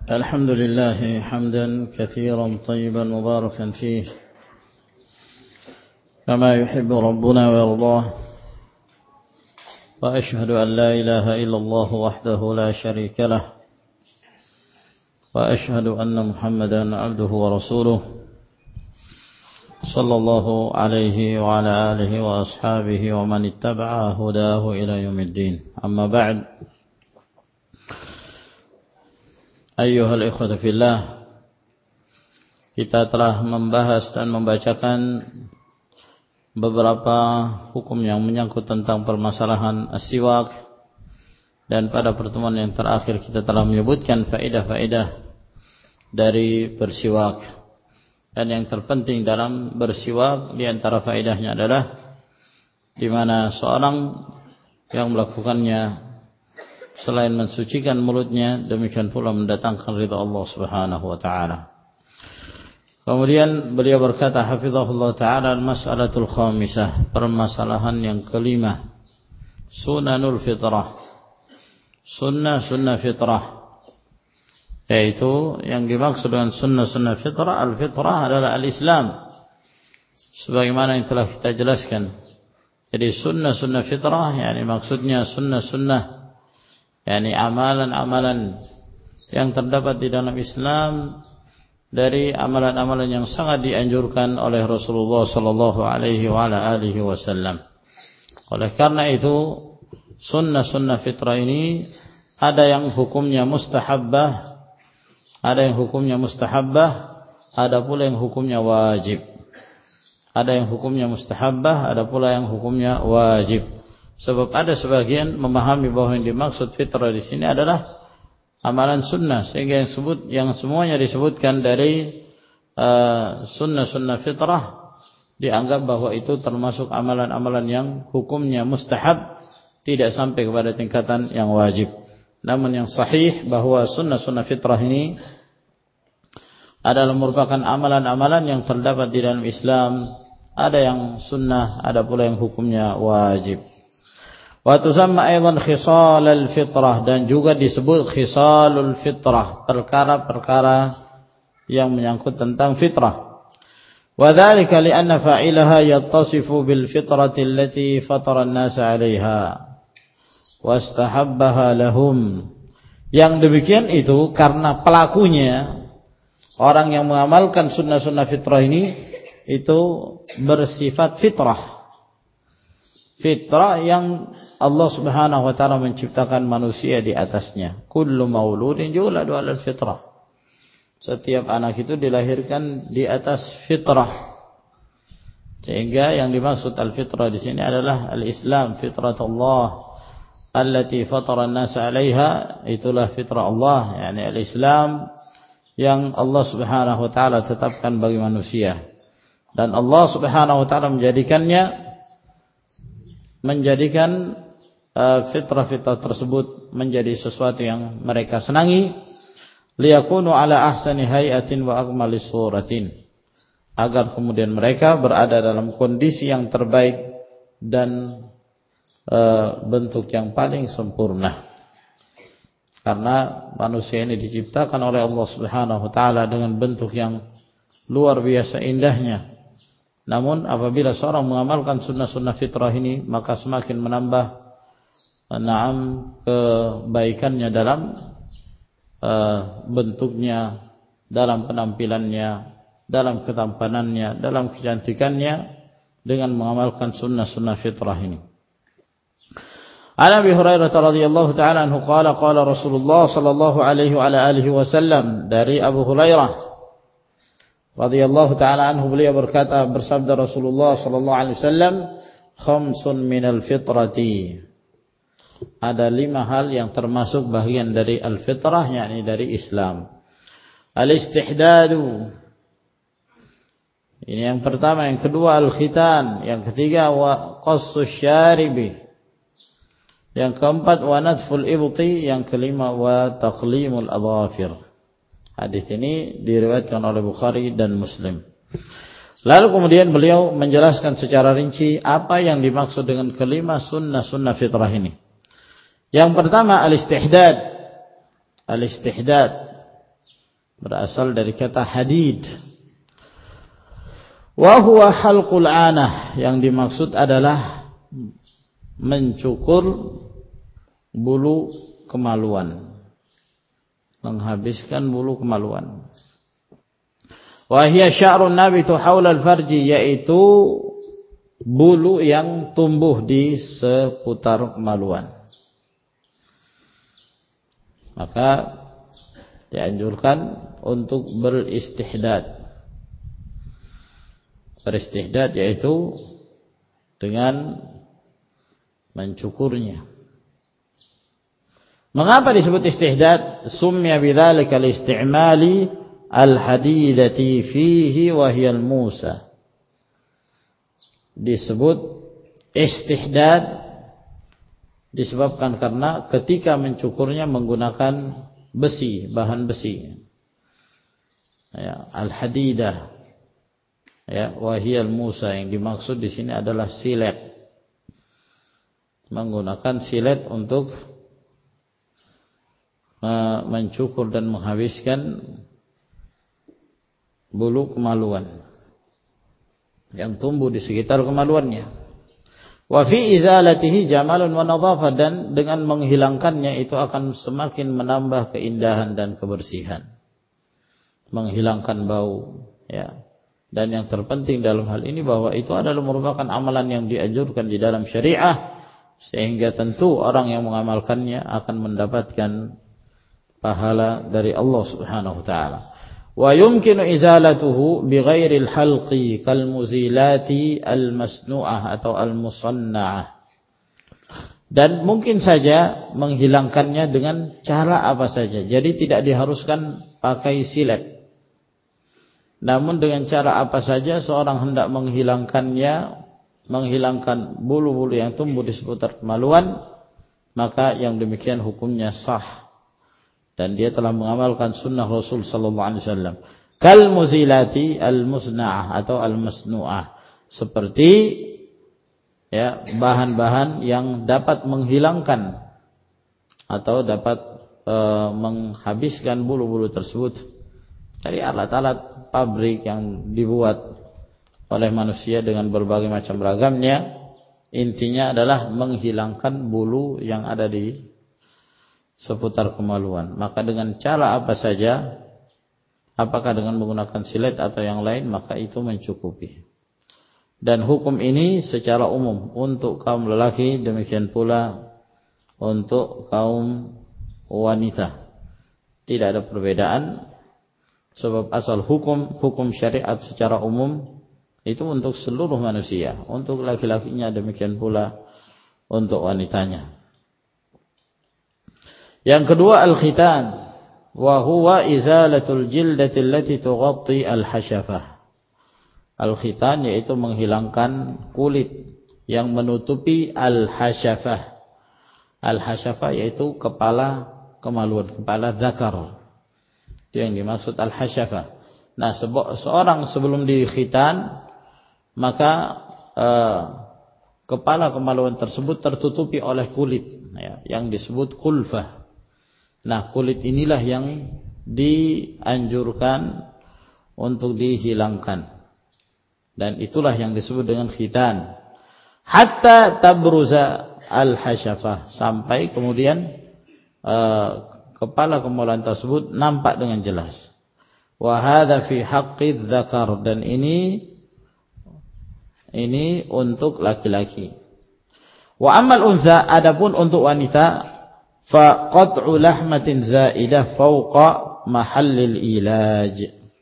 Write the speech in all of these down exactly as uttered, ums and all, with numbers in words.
الحمد لله حمدا كثيرا طيبا مباركا فيه كما يحب ربنا ويرضاه، وأشهد أن لا إله إلا الله وحده لا شريك له، وأشهد أن محمدا عبده ورسوله صلى الله عليه وعلى آله وأصحابه ومن اتبع هداه إلى يوم الدين. أما بعد، ayyuhal ikhwatu fillah, kita telah membahas dan membacakan beberapa hukum yang menyangkut tentang permasalahan as-siwak, dan pada pertemuan yang terakhir kita telah menyebutkan faedah-faedah dari bersiwak. Dan yang terpenting dalam bersiwak di antara faedahnya adalah di mana seorang yang melakukannya selain mensucikan mulutnya, demikian pula mendatangkan ridha Allah Subhanahu wa taala. Kemudian beliau berkata hafizahullah taala, al-mas'alatul khamisah, permasalahan yang kelima, sunanul fitrah. Sunnah-sunnah fitrah, yaitu yang dimaksud dengan sunnah-sunnah fitrah, al-fitrah adalah al-Islam, sebagaimana yang telah kita jelaskan. Jadi sunnah-sunnah fitrah, yakni maksudnya sunnah-sunnah, yakni amalan-amalan yang terdapat di dalam Islam dari amalan-amalan yang sangat dianjurkan oleh Rasulullah sallallahu alaihi wa ala alihi wasallam. Oleh karena itu, sunnah-sunnah fitrah ini ada yang hukumnya mustahabbah, ada yang hukumnya mustahabbah, ada pula yang hukumnya wajib. Ada yang hukumnya mustahabbah, ada pula yang hukumnya wajib. Sebab ada sebagian memahami bahwa yang dimaksud fitrah di sini adalah amalan sunnah, sehingga yang sebut yang semuanya disebutkan dari sunnah-sunnah uh, fitrah dianggap bahwa itu termasuk amalan-amalan yang hukumnya mustahab, tidak sampai kepada tingkatan yang wajib. Namun yang sahih bahwa sunnah-sunnah fitrah ini adalah merupakan amalan-amalan yang terdapat di dalam Islam. Ada yang sunnah, ada pula yang hukumnya wajib. Wa tusamma aidan khisalul fitrah, dan juga disebut khisalul fitrah, perkara-perkara yang menyangkut tentang fitrah. Wa dzalika li anna fa'ilaha yattasifu bil fitrati allati fatara an-nasa 'alayha wastahabbaha lahum. Yang demikian itu karena pelakunya, orang yang mengamalkan sunnah-sunnah fitrah ini, itu bersifat fitrah. Fitrah yang Allah Subhanahu wa taala menciptakan manusia di atasnya. Kullu mauludin yuladu 'alal fitrah. Setiap anak itu dilahirkan di atas fitrah. Sehingga yang dimaksud al-fitrah di sini adalah al-Islam, fitratullah allati fatara an-nasa 'alaiha, itulah fitrah Allah, yakni al-Islam yang Allah Subhanahu wa taala tetapkan bagi manusia. Dan Allah Subhanahu wa taala menjadikannya menjadikan fitrah-fitrah tersebut menjadi sesuatu yang mereka senangi, liyakunu ala ahsani hayatin wa akmali suratin, agar kemudian mereka berada dalam kondisi yang terbaik dan e, bentuk yang paling sempurna. Karena manusia ini diciptakan oleh Allah Subhanahu wa taala dengan bentuk yang luar biasa indahnya. Namun apabila seorang mengamalkan sunnah-sunnah fitrah ini, maka semakin menambah na'am kebaikannya dalam uh, bentuknya, dalam penampilannya, dalam ketampanannya, dalam kecantikannya, dengan mengamalkan sunnah-sunnah fitrah ini. An Abi Hurairah radhiyallahu ta'ala anhu qala qala Rasulullah sallallahu alaihi wa alihi wasallam, dari Abu Hurairah radhiyallahu ta'ala anhu, beliau berkata, bersabda Rasulullah sallallahu alaihi wasallam, khamsun minal fitrati, ada lima hal yang termasuk bagian dari al-fitrah, yakni dari Islam. Al-istihdadu, ini yang pertama. Yang kedua al-khitan. Yang ketiga wa qassus syaribi. Yang keempat wa nadful ibti. Yang kelima wa taqlimul adhafir. Hadis ini diriwayatkan oleh Bukhari dan Muslim. Lalu kemudian beliau menjelaskan secara rinci apa yang dimaksud dengan kelima sunnah-sunnah fitrah ini. Yang pertama al-istihdad. Al-istihdad berasal dari kata hadid. Wa huwa halqul anah, yang dimaksud adalah mencukur bulu kemaluan, menghabiskan bulu kemaluan. Wa hiya sya'run nabitu haula al-farji, yaitu bulu yang tumbuh di seputar kemaluan. Maka dianjurkan untuk beristihdad. Beristihdad yaitu dengan mencukurnya. Mengapa disebut istihdad? Summiya bidzalika al-istimali al-hadidati fihi wa hiya al-musa. Disebut istihdad disebabkan karena ketika mencukurnya menggunakan besi, bahan besi. Ya, al-hadidah. Ya, wahiyal musa, yang dimaksud di sini adalah silet. Menggunakan silet untuk mencukur dan menghabiskan bulu kemaluan yang tumbuh di sekitar kemaluannya. Wa fi izalatihi jamalun wa nadhafah, dan dengan menghilangkannya itu akan semakin menambah keindahan dan kebersihan. Menghilangkan bau, ya. Dan yang terpenting dalam hal ini bahwa itu adalah merupakan amalan yang dianjurkan di dalam syariah, sehingga tentu orang yang mengamalkannya akan mendapatkan pahala dari Allah Subhanahu wa taala. Wa yumkinu izalatuhu bighairil halqi kal muzilati al masnu'ah atau al musanna'ah. Dan mungkin saja menghilangkannya dengan cara apa saja. Jadi tidak diharuskan pakai silet. Namun dengan cara apa saja seorang hendak menghilangkannya, menghilangkan bulu-bulu yang tumbuh di seputar kemaluan, maka yang demikian hukumnya sah. Dan dia telah mengamalkan sunnah Rasul sallallahu alaihi wasallam. Kal muzilati al-musna'ah atau al-masnu'ah. Seperti ya, bahan-bahan yang dapat menghilangkan atau dapat e, menghabiskan bulu-bulu tersebut. Dari alat-alat pabrik yang dibuat oleh manusia dengan berbagai macam ragamnya, intinya adalah menghilangkan bulu yang ada di seputar kemaluan. Maka dengan cara apa saja, apakah dengan menggunakan silet atau yang lain, maka itu mencukupi. Dan hukum ini secara umum untuk kaum lelaki, demikian pula untuk kaum wanita. Tidak ada perbedaan. Sebab asal hukum, hukum syariat secara umum itu untuk seluruh manusia. Untuk laki-lakinya demikian pula untuk wanitanya. Yang kedua, al-khitan. Wa huwa izalatul jildati allati tughatti al-hashafah. Al-khitan yaitu menghilangkan kulit yang menutupi al-hashafah. Al-hashafah yaitu kepala kemaluan, kepala zakar. Itu yang dimaksud al-hashafah. Nah, seorang sebelum dikhitan, maka eh, kepala kemaluan tersebut tertutupi oleh kulit, ya, yang disebut kulfah. Nah, kulit inilah yang dianjurkan untuk dihilangkan. Dan itulah yang disebut dengan khitan. Hatta tabruza al-hashafah, sampai kemudian eh, kepala kemaluan tersebut nampak dengan jelas. Wa hadza fi haqqidz dzakar, dan ini ini untuk laki-laki. Wa ammal unsa, adapun untuk wanita, fa qat'u lahmatin zaidah fawqa mahallil ilaj,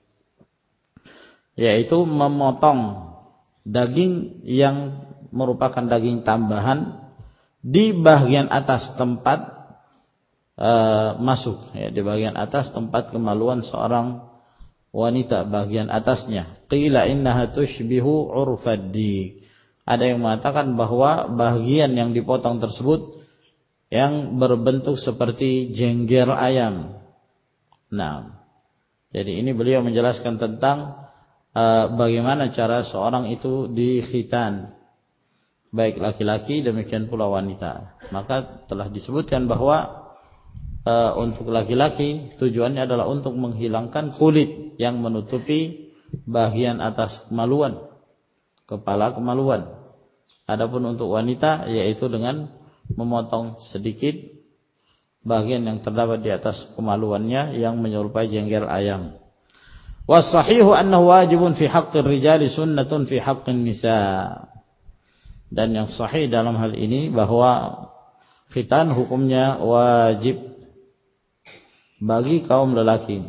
yaitu memotong daging yang merupakan daging tambahan di bagian atas tempat Uh, masuk, ya, di bagian atas tempat kemaluan seorang wanita, bagian atasnya. Qila innaha tushbihu urfaddi. Ada yang mengatakan bahwa bagian yang dipotong tersebut yang berbentuk seperti jengger ayam. Nah, jadi ini beliau menjelaskan tentang uh, bagaimana cara seorang itu dikhitan, baik laki-laki demikian pula wanita. Maka telah disebutkan bahwa uh, untuk laki-laki tujuannya adalah untuk menghilangkan kulit yang menutupi bagian atas kemaluan, kepala kemaluan. Adapun untuk wanita yaitu dengan memotong sedikit bagian yang terdapat di atas kemaluannya yang menyerupai jengkel ayam. Wasahihu annahu wajibun fi haqqir rijali sunnatun fi haqqin nisa. Dan yang sahih dalam hal ini bahwa khitan hukumnya wajib bagi kaum lelaki.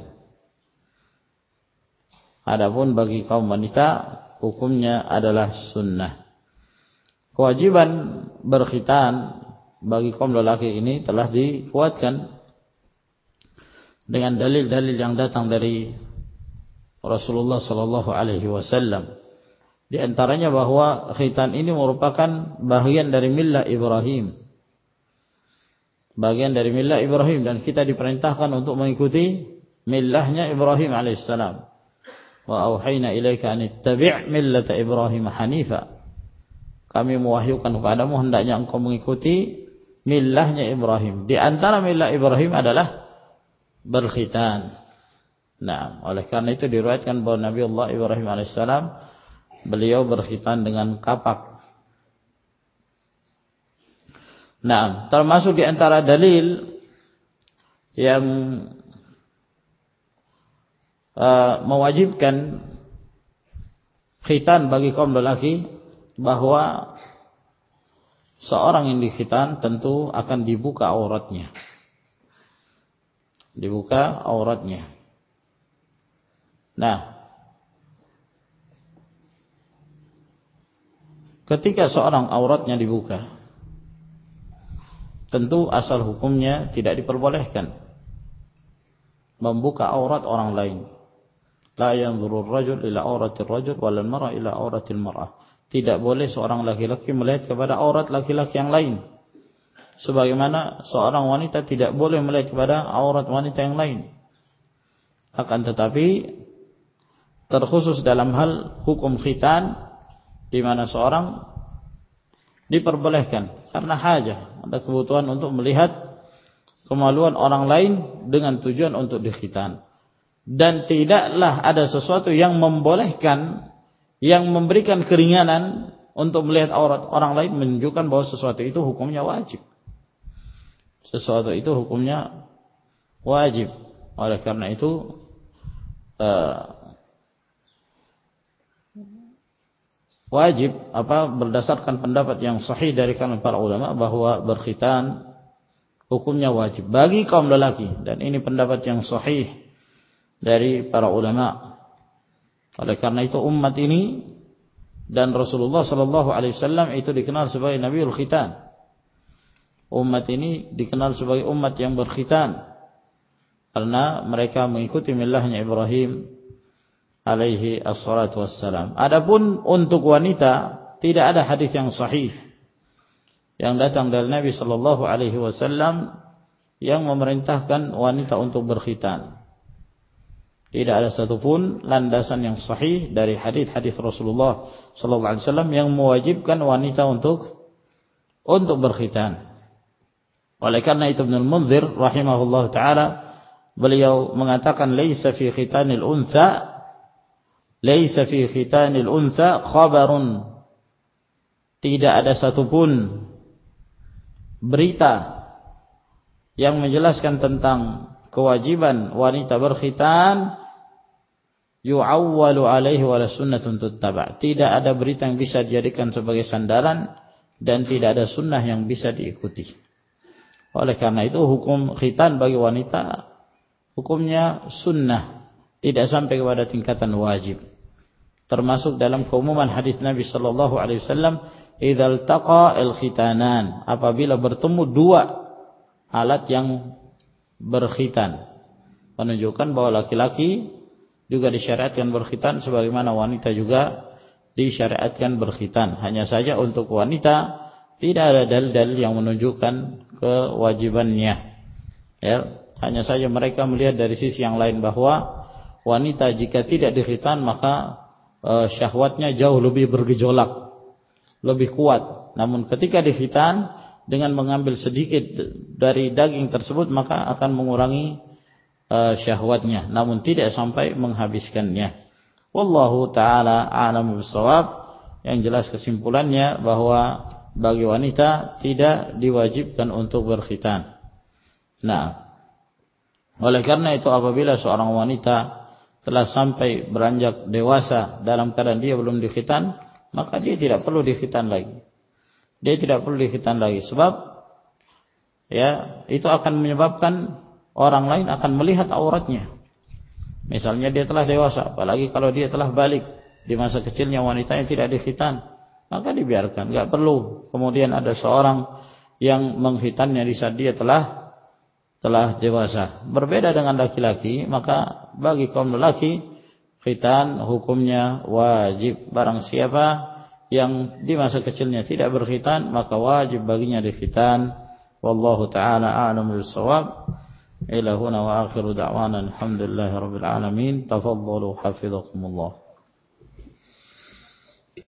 Adapun bagi kaum wanita hukumnya adalah sunnah. Kewajiban berkhitan bagi kaum lelaki ini telah dikuatkan dengan dalil-dalil yang datang dari Rasulullah sallallahu alaihi wasallam. Di antaranya bahwa khitan ini merupakan bagian dari millah Ibrahim. Bagian dari millah Ibrahim dan kita diperintahkan untuk mengikuti millahnya Ibrahim alaihissalam. Wa auhayna ilaika an ittabi' millata Ibrahim hanifa. Kami mewahyukan kepadamu hendaknya engkau mengikuti millahnya Ibrahim. Di antara millah Ibrahim adalah berkhitan. Nah, oleh karena itu diriwayatkan bahwa Nabi Allah Ibrahim alaihissalam beliau berkhitan dengan kapak. Nah, termasuk di antara dalil yang uh, mewajibkan khitan bagi kaum lelaki bahwa seorang yang dikhitan tentu akan dibuka auratnya. Dibuka auratnya. Nah, ketika seorang auratnya dibuka, tentu asal hukumnya tidak diperbolehkan membuka aurat orang lain. La yanzuru ar-rajul ila auratir rajul wal mar'a ila auratil mar'ah. Tidak boleh seorang laki-laki melihat kepada aurat laki-laki yang lain. Sebagaimana seorang wanita tidak boleh melihat kepada aurat wanita yang lain. Akan tetapi terkhusus dalam hal hukum khitan di mana seorang diperbolehkan karena hajah, ada kebutuhan untuk melihat kemaluan orang lain dengan tujuan untuk dikhitan. Dan tidaklah ada sesuatu yang membolehkan, yang memberikan keringanan untuk melihat aurat orang lain menunjukkan bahwa sesuatu itu hukumnya wajib. Sesuatu itu hukumnya wajib. Oleh karena itu uh, wajib apa berdasarkan pendapat yang sahih dari kalangan para ulama bahwa berkhitan hukumnya wajib bagi kaum lelaki, dan ini pendapat yang sahih dari para ulama. Oleh karena itu umat ini dan Rasulullah sallallahu alaihi wasallam itu dikenal sebagai Nabiul Khitan. Umat ini dikenal sebagai umat yang berkhitan karena mereka mengikuti millahnya Ibrahim alaihi assalatu wassalam. Adapun untuk wanita tidak ada hadis yang sahih yang datang dari Nabi sallallahu alaihi wasallam yang memerintahkan wanita untuk berkhitan. Tidak ada satupun landasan yang sahih dari hadis-hadis Rasulullah sallallahu alaihi wasallam yang mewajibkan wanita untuk untuk berkhitan. Oleh karena itu Ibnu Al-Munzir rahimahullah taala beliau mengatakan laisa fi khitanil untha Laisa fi khitanil untha khabarun. Tidak ada satupun berita yang menjelaskan tentang kewajiban wanita berkhitan yu'awwalu alaihi wa la sunnatun tuttaba'. Tidak ada berita yang bisa dijadikan sebagai sandaran dan tidak ada sunnah yang bisa diikuti. Oleh karena itu hukum khitan bagi wanita hukumnya sunnah, tidak sampai kepada tingkatan wajib. Termasuk dalam keumuman hadis Nabi sallallahu alaihi wasallam, idzal taqa al-khitanan, apabila bertemu dua alat yang berkhitan, menunjukkan bahwa laki-laki juga disyariatkan berkhitan sebagaimana wanita juga disyariatkan berkhitan. Hanya saja untuk wanita tidak ada dalil-dalil yang menunjukkan kewajibannya. Ya, hanya saja mereka melihat dari sisi yang lain bahwa wanita jika tidak dikhitan maka uh, syahwatnya jauh lebih bergejolak, lebih kuat. Namun ketika dikhitan dengan mengambil sedikit dari daging tersebut maka akan mengurangi uh, syahwatnya, namun tidak sampai menghabiskannya. Wallahu ta'ala a'lamu bissawab. Yang jelas kesimpulannya bahwa bagi wanita tidak diwajibkan untuk berkhitan. Nah, oleh karena itu apabila seorang wanita telah sampai beranjak dewasa dalam keadaan dia belum dikhitan, maka dia tidak perlu dikhitan lagi. Dia tidak perlu dikhitan lagi sebab ya itu akan menyebabkan orang lain akan melihat auratnya. Misalnya dia telah dewasa, apalagi kalau dia telah balik di masa kecilnya wanita yang tidak dikhitan, maka dibiarkan, enggak perlu kemudian ada seorang yang mengkhitannya di saat dia telah telah dewasa. Berbeda dengan laki-laki, maka bagi kaum lelaki khitan hukumnya wajib. Barang siapa yang di masa kecilnya tidak berkhitan, maka wajib baginya dikhitan. Wallahu ta'ala a'lamu bis-shawab. Ila huna wa akhiru da'wana alhamdulillahi rabbil alamin. Tafaddalu hafizakumullah.